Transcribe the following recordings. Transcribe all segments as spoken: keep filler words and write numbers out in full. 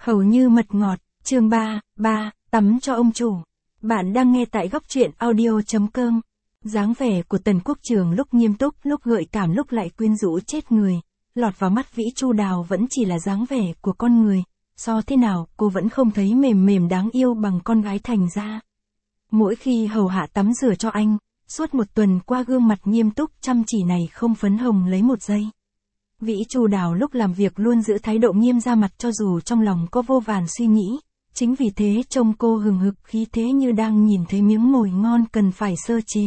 Hầu như mật ngọt, chương ba, ba, tắm cho ông chủ. Bạn đang nghe tại góc truyện audio.com. Dáng vẻ của Tần Quốc Trường lúc nghiêm túc, lúc gợi cảm, lúc lại quyến rũ chết người. Lọt vào mắt Vĩ Chu Đào vẫn chỉ là dáng vẻ của con người. So thế nào, cô vẫn không thấy mềm mềm đáng yêu bằng con gái thành ra. Mỗi khi hầu hạ tắm rửa cho anh, suốt một tuần qua gương mặt nghiêm túc chăm chỉ này không phấn hồng lấy một giây. Vĩ Chu Đào lúc làm việc luôn giữ thái độ nghiêm ra mặt cho dù trong lòng có vô vàn suy nghĩ. Chính vì thế trông cô hừng hực khí thế như đang nhìn thấy miếng mồi ngon cần phải sơ chế.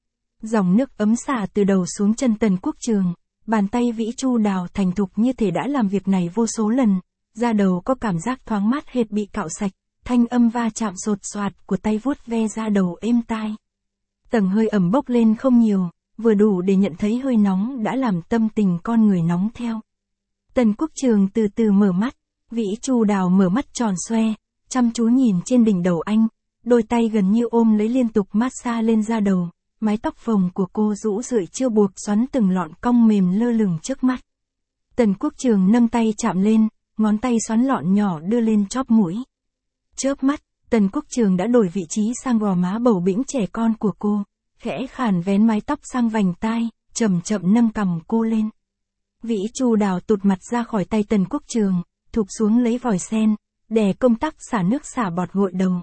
Dòng nước ấm xả từ đầu xuống chân Tần Quốc Trường, bàn tay Vĩ Chu Đào thành thục như thể đã làm việc này vô số lần, da đầu có cảm giác thoáng mát hệt bị cạo sạch, thanh âm va chạm sột soạt của tay vuốt ve da đầu êm tai. Tầng hơi ẩm bốc lên không nhiều, vừa đủ để nhận thấy hơi nóng đã làm tâm tình con người nóng theo. Tần Quốc Trường từ từ mở mắt, Vĩ Chu Đào mở mắt tròn xoe, chăm chú nhìn trên đỉnh đầu anh, đôi tay gần như ôm lấy liên tục massage lên da đầu, mái tóc phồng của cô rũ rượi chưa buộc xoắn từng lọn cong mềm lơ lửng trước mắt. Tần Quốc Trường nâng tay chạm lên, ngón tay xoắn lọn nhỏ đưa lên chóp mũi. Chớp mắt, Tần Quốc Trường đã đổi vị trí sang gò má bầu bĩnh trẻ con của cô, khẽ khàn vén mái tóc sang vành tai, chậm chậm nâng cằm cô lên. Vĩ Chu Đào tụt mặt ra khỏi tay Tần Quốc Trường, thụp xuống lấy vòi sen, đè công tắc xả nước xả bọt gội đầu.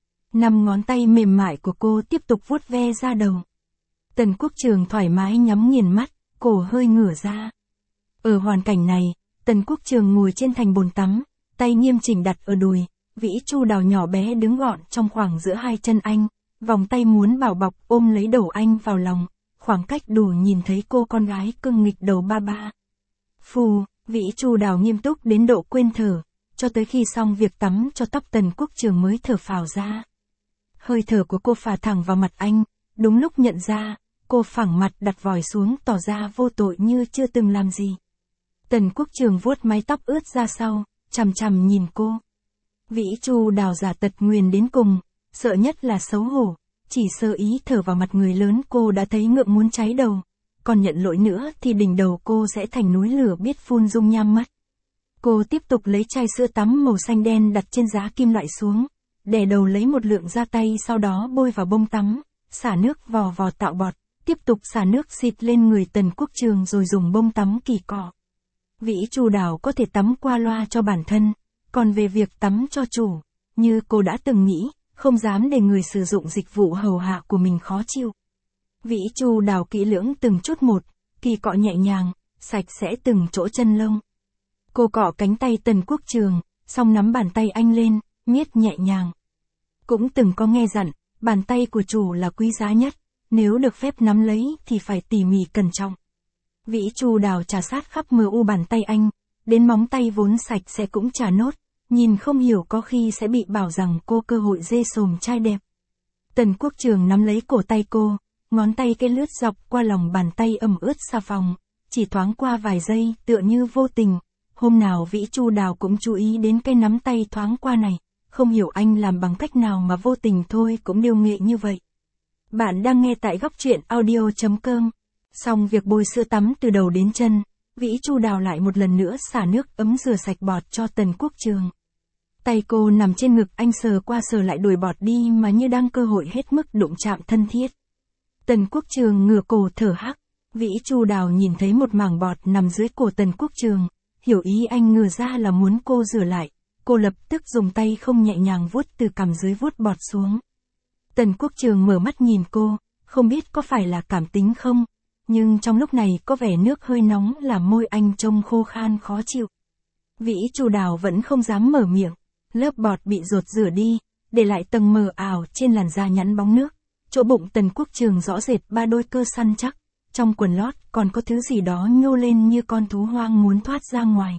Năm ngón tay mềm mại của cô tiếp tục vuốt ve da đầu. Tần Quốc Trường thoải mái nhắm nghiền mắt, cổ hơi ngửa ra. Ở hoàn cảnh này, Tần Quốc Trường ngồi trên thành bồn tắm, tay nghiêm chỉnh đặt ở đùi, Vĩ Chu Đào nhỏ bé đứng gọn trong khoảng giữa hai chân anh, vòng tay muốn bảo bọc ôm lấy đầu anh vào lòng, khoảng cách đủ nhìn thấy cô con gái cưng nghịch đầu ba ba. Phù, Vĩ Chu Đào nghiêm túc đến độ quên thở, cho tới khi xong việc tắm cho tóc Tần Quốc Trường mới thở phào ra. Hơi thở của cô phả thẳng vào mặt anh, đúng lúc nhận ra, cô phẳng mặt đặt vòi xuống tỏ ra vô tội như chưa từng làm gì. Tần Quốc Trường vuốt mái tóc ướt ra sau, chằm chằm nhìn cô. Vĩ Chu Đào giả tật nguyền đến cùng, sợ nhất là xấu hổ, chỉ sơ ý thở vào mặt người lớn cô đã thấy ngượng muốn cháy đầu, còn nhận lỗi nữa thì đỉnh đầu cô sẽ thành núi lửa biết phun dung nham mất. Cô tiếp tục lấy chai sữa tắm màu xanh đen đặt trên giá kim loại xuống, đè đầu lấy một lượng ra tay sau đó bôi vào bông tắm, xả nước vò vò tạo bọt, tiếp tục xả nước xịt lên người Tần Quốc Trường rồi dùng bông tắm kỳ cọ. Vĩ Chu Đào có thể tắm qua loa cho bản thân, còn về việc tắm cho chủ, như cô đã từng nghĩ, không dám để người sử dụng dịch vụ hầu hạ của mình khó chịu. Vĩ Chu Đào kỹ lưỡng từng chút một, kỳ cọ nhẹ nhàng, sạch sẽ từng chỗ chân lông. Cô cọ cánh tay Tần Quốc Trường, xong nắm bàn tay anh lên, miết nhẹ nhàng. Cũng từng có nghe dặn, bàn tay của chủ là quý giá nhất, nếu được phép nắm lấy thì phải tỉ mỉ cẩn trọng. Vĩ Chu Đào trà sát khắp mờ u bàn tay anh, đến móng tay vốn sạch sẽ cũng trà nốt, nhìn không hiểu có khi sẽ bị bảo rằng cô cơ hội dê sồm trai đẹp. Tần Quốc Trường nắm lấy cổ tay cô, ngón tay cái lướt dọc qua lòng bàn tay ẩm ướt xà phòng, chỉ thoáng qua vài giây tựa như vô tình. Hôm nào Vĩ Chu Đào cũng chú ý đến cái nắm tay thoáng qua này, không hiểu anh làm bằng cách nào mà vô tình thôi cũng điêu nghệ như vậy. Bạn đang nghe tại góc truyện audio.com. Xong việc bôi sữa tắm từ đầu đến chân, Vĩ Chu Đào lại một lần nữa xả nước ấm rửa sạch bọt cho Tần Quốc Trường. Tay cô nằm trên ngực anh sờ qua sờ lại đuổi bọt đi mà như đang cơ hội hết mức đụng chạm thân thiết. Tần Quốc Trường ngửa cổ thở hắc, Vĩ Chu Đào nhìn thấy một mảng bọt nằm dưới cổ Tần Quốc Trường, hiểu ý anh ngửa ra là muốn cô rửa lại, cô lập tức dùng tay không nhẹ nhàng vuốt từ cằm dưới vuốt bọt xuống. Tần Quốc Trường mở mắt nhìn cô, không biết có phải là cảm tính không, nhưng trong lúc này có vẻ nước hơi nóng làm môi anh trông khô khan khó chịu. Vĩ Chu Đào vẫn không dám mở miệng, lớp bọt bị dột rửa đi, để lại tầng mờ ảo trên làn da nhẵn bóng nước, chỗ bụng Tần Quốc Trường rõ rệt ba đôi cơ săn chắc, trong quần lót còn có thứ gì đó nhô lên như con thú hoang muốn thoát ra ngoài.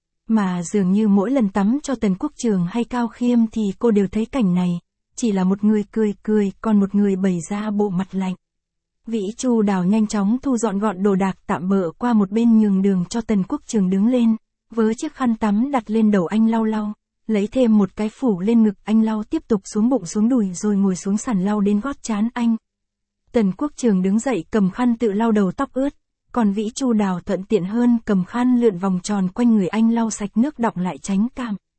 Mà dường như mỗi lần tắm cho Tần Quốc Trường hay Cao Khiêm thì cô đều thấy cảnh này, chỉ là một người cười cười còn một người bày ra bộ mặt lạnh. Vĩ Chu Đào nhanh chóng thu dọn gọn đồ đạc tạm bợ qua một bên nhường đường cho Tần Quốc Trường đứng lên, với chiếc khăn tắm đặt lên đầu anh lau lau, lấy thêm một cái phủ lên ngực anh lau tiếp tục xuống bụng xuống đùi rồi ngồi xuống sàn lau đến gót trán anh. Tần Quốc Trường đứng dậy cầm khăn tự lau đầu tóc ướt, còn Vĩ Chu Đào thuận tiện hơn cầm khăn lượn vòng tròn quanh người anh lau sạch nước đọng lại tránh cảm.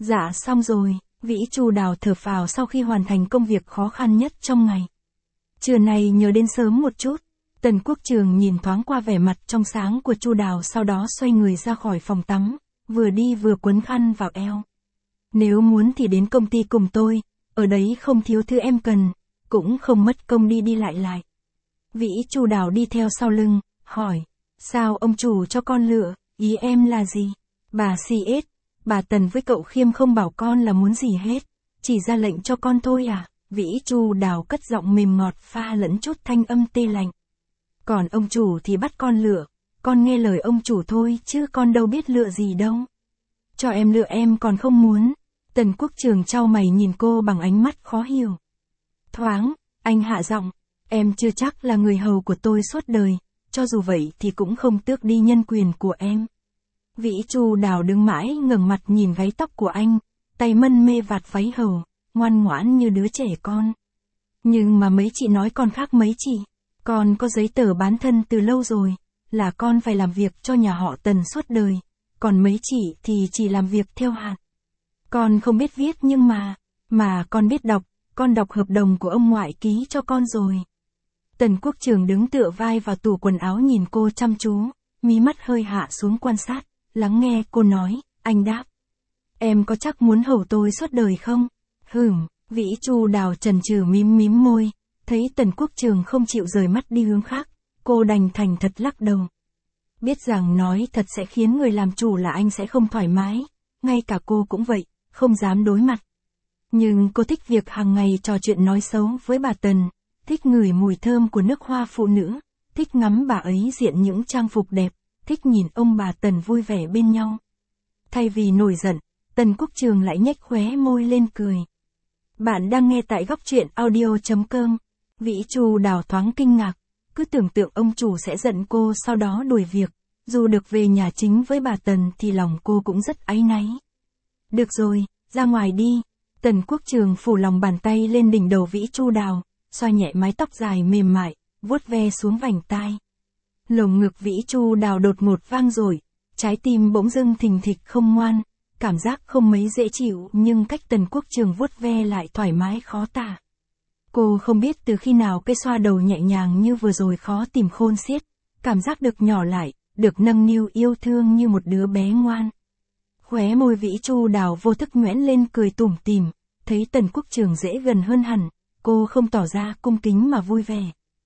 Dạ xong rồi, Vĩ Chu Đào thở phào sau khi hoàn thành công việc khó khăn nhất trong ngày. Trưa này nhớ đến sớm một chút. Tần Quốc Trường nhìn thoáng qua vẻ mặt trong sáng của Chu Đào, sau đó xoay người ra khỏi phòng tắm, vừa đi vừa quấn khăn vào eo. Nếu muốn thì đến công ty cùng tôi, ở đấy không thiếu thứ em cần, cũng không mất công đi đi lại lại. Vĩ Chu Đào đi theo sau lưng, hỏi, sao ông chủ cho con lựa, ý em là gì? Bà xê ét, bà Tần với cậu Khiêm không bảo con là muốn gì hết, chỉ ra lệnh cho con thôi à? Vĩ Chu Đào cất giọng mềm ngọt pha lẫn chút thanh âm tê lạnh. Còn ông chủ thì bắt con lựa, con nghe lời ông chủ thôi chứ con đâu biết lựa gì đâu. Cho em lựa em còn không muốn. Tần Quốc Trường chau mày nhìn cô bằng ánh mắt khó hiểu. Thoáng, anh hạ giọng, em chưa chắc là người hầu của tôi suốt đời, cho dù vậy thì cũng không tước đi nhân quyền của em. Vĩ Chu Đào đứng mãi ngẩng mặt nhìn gáy tóc của anh, tay mân mê vạt váy hầu, ngoan ngoãn như đứa trẻ con. Nhưng mà mấy chị nói con khác mấy chị, con có giấy tờ bán thân từ lâu rồi, là con phải làm việc cho nhà họ Tần suốt đời, còn mấy chị thì chỉ làm việc theo hạn. Con không biết viết nhưng mà, mà con biết đọc, con đọc hợp đồng của ông ngoại ký cho con rồi. Tần Quốc Trường đứng tựa vai vào tủ quần áo nhìn cô chăm chú, mí mắt hơi hạ xuống quan sát, lắng nghe cô nói, anh đáp. Em có chắc muốn hầu tôi suốt đời không? Hửm, Vĩ Chu Đào chần chừ mím mím môi, thấy Tần Quốc Trường không chịu rời mắt đi hướng khác, cô đành thành thật lắc đầu. Biết rằng nói thật sẽ khiến người làm chủ là anh sẽ không thoải mái, ngay cả cô cũng vậy, không dám đối mặt. Nhưng cô thích việc hàng ngày trò chuyện nói xấu với bà Tần, thích ngửi mùi thơm của nước hoa phụ nữ, thích ngắm bà ấy diện những trang phục đẹp, thích nhìn ông bà Tần vui vẻ bên nhau. Thay vì nổi giận, Tần Quốc Trường lại nhếch khóe môi lên cười. Bạn đang nghe tại góc truyện audio chấm com. Vĩ Chu Đào thoáng kinh ngạc, cứ tưởng tượng ông chủ sẽ giận cô sau đó đuổi việc, dù được về nhà chính với bà Tần thì lòng cô cũng rất áy náy. Được rồi, ra ngoài đi. Tần Quốc Trường phủ lòng bàn tay lên đỉnh đầu Vĩ Chu Đào, xoa nhẹ mái tóc dài mềm mại, vuốt ve xuống vành tai. Lồng ngực Vĩ Chu Đào đột ngột vang dội, trái tim bỗng dưng thình thịch không ngoan, cảm giác không mấy dễ chịu nhưng cách Tần Quốc Trường vuốt ve lại thoải mái khó tả. Cô không biết từ khi nào cái xoa đầu nhẹ nhàng như vừa rồi khó tìm khôn xiết, cảm giác được nhỏ lại, được nâng niu yêu thương như một đứa bé ngoan. Khóe môi Vĩ Chu Đào vô thức nhoẻn lên cười tủm tỉm, thấy Tần Quốc Trường dễ gần hơn hẳn, cô không tỏ ra cung kính mà vui vẻ.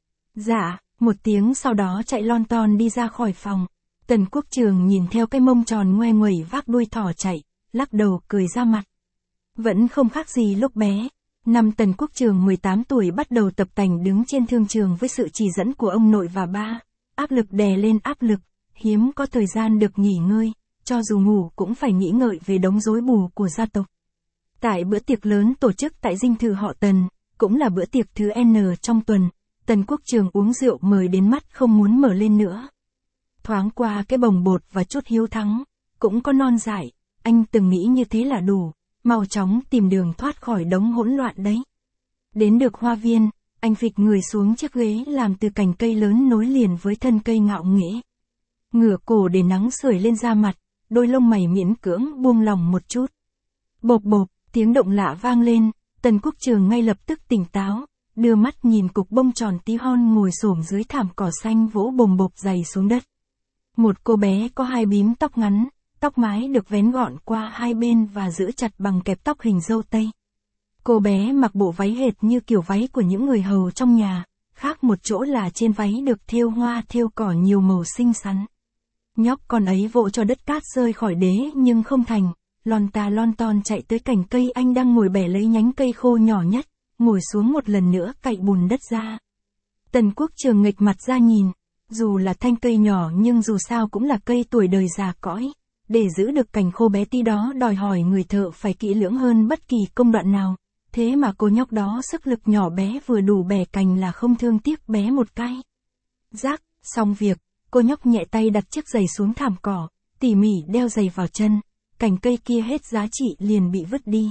Dạ, một tiếng sau đó chạy lon ton đi ra khỏi phòng. Tần Quốc Trường nhìn theo cái mông tròn ngoe nguẩy vác đuôi thỏ chạy, lắc đầu cười ra mặt. Vẫn không khác gì lúc bé. Năm Tần Quốc Trường mười tám tuổi bắt đầu tập tành đứng trên thương trường với sự chỉ dẫn của ông nội và ba. Áp lực đè lên áp lực, hiếm có thời gian được nghỉ ngơi, cho dù ngủ cũng phải nghĩ ngợi về đống rối bù của gia tộc. Tại bữa tiệc lớn tổ chức tại dinh thự họ Tần, cũng là bữa tiệc thứ N trong tuần, Tần Quốc Trường uống rượu mời đến mắt không muốn mở lên nữa. Thoáng qua cái bồng bột và chút hiếu thắng, cũng có non dại, anh từng nghĩ như thế là đủ, mau chóng tìm đường thoát khỏi đống hỗn loạn đấy. Đến được hoa viên, anh phịch người xuống chiếc ghế làm từ cành cây lớn nối liền với thân cây ngạo nghễ. Ngửa cổ để nắng sưởi lên da mặt, đôi lông mày miễn cưỡng buông lỏng một chút. Bộp bộp, tiếng động lạ vang lên, Tần Quốc Trường ngay lập tức tỉnh táo, đưa mắt nhìn cục bông tròn tí hon ngồi xổm dưới thảm cỏ xanh vỗ bồm bộp giày xuống đất. Một cô bé có hai bím tóc ngắn, tóc mái được vén gọn qua hai bên và giữ chặt bằng kẹp tóc hình dâu tây. Cô bé mặc bộ váy hệt như kiểu váy của những người hầu trong nhà, khác một chỗ là trên váy được thêu hoa thêu cỏ nhiều màu xinh xắn. Nhóc con ấy vỗ cho đất cát rơi khỏi đế nhưng không thành, lon ta lon ton chạy tới cành cây anh đang ngồi bẻ lấy nhánh cây khô nhỏ nhất, ngồi xuống một lần nữa cạy bùn đất ra. Tần Quốc Trường nghịch mặt ra nhìn, dù là thanh cây nhỏ nhưng dù sao cũng là cây tuổi đời già cõi, để giữ được cành khô bé tí đó đòi hỏi người thợ phải kỹ lưỡng hơn bất kỳ công đoạn nào, thế mà cô nhóc đó sức lực nhỏ bé vừa đủ bẻ cành là không thương tiếc bé một cái. Rác, xong việc, cô nhóc nhẹ tay đặt chiếc giày xuống thảm cỏ, tỉ mỉ đeo giày vào chân, cành cây kia hết giá trị liền bị vứt đi.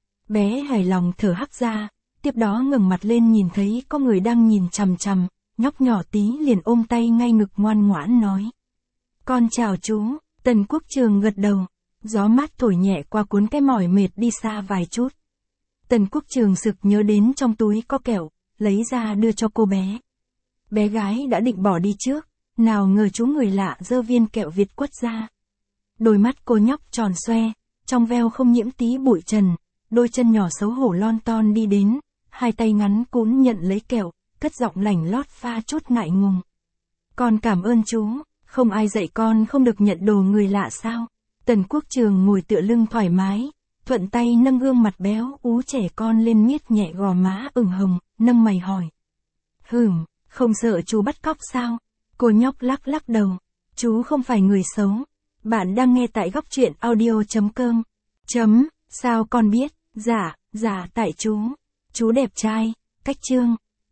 Bé hài lòng thở hắt ra, tiếp đó ngẩng mặt lên nhìn thấy có người đang nhìn chằm chằm, nhóc nhỏ tí liền ôm tay ngay ngực ngoan ngoãn nói. Con chào chú. Tần Quốc Trường gật đầu. Gió mát thổi nhẹ qua cuốn cái mỏi mệt đi xa vài chút. Tần Quốc Trường sực nhớ đến trong túi có kẹo, lấy ra đưa cho cô bé. Bé gái đã định bỏ đi trước, nào ngờ chú người lạ giơ viên kẹo Việt quất ra. Đôi mắt cô nhóc tròn xoe, trong veo không nhiễm tí bụi trần, đôi chân nhỏ xấu hổ lon ton đi đến, hai tay ngắn cún nhận lấy kẹo, cất giọng lảnh lót pha chút ngại ngùng. Con cảm ơn chú, không ai dạy con không được nhận đồ người lạ sao? Tần Quốc Trường ngồi tựa lưng thoải mái, thuận tay nâng gương mặt béo ú trẻ con lên miết nhẹ gò má ửng hồng, nâng mày hỏi. Hừm, không sợ chú bắt cóc sao? Cô nhóc lắc lắc đầu. Chú không phải người xấu. Bạn đang nghe tại góc truyện audio.com. Chấm, sao con biết? Dạ, dạ tại chú. Chú đẹp trai, cách trương.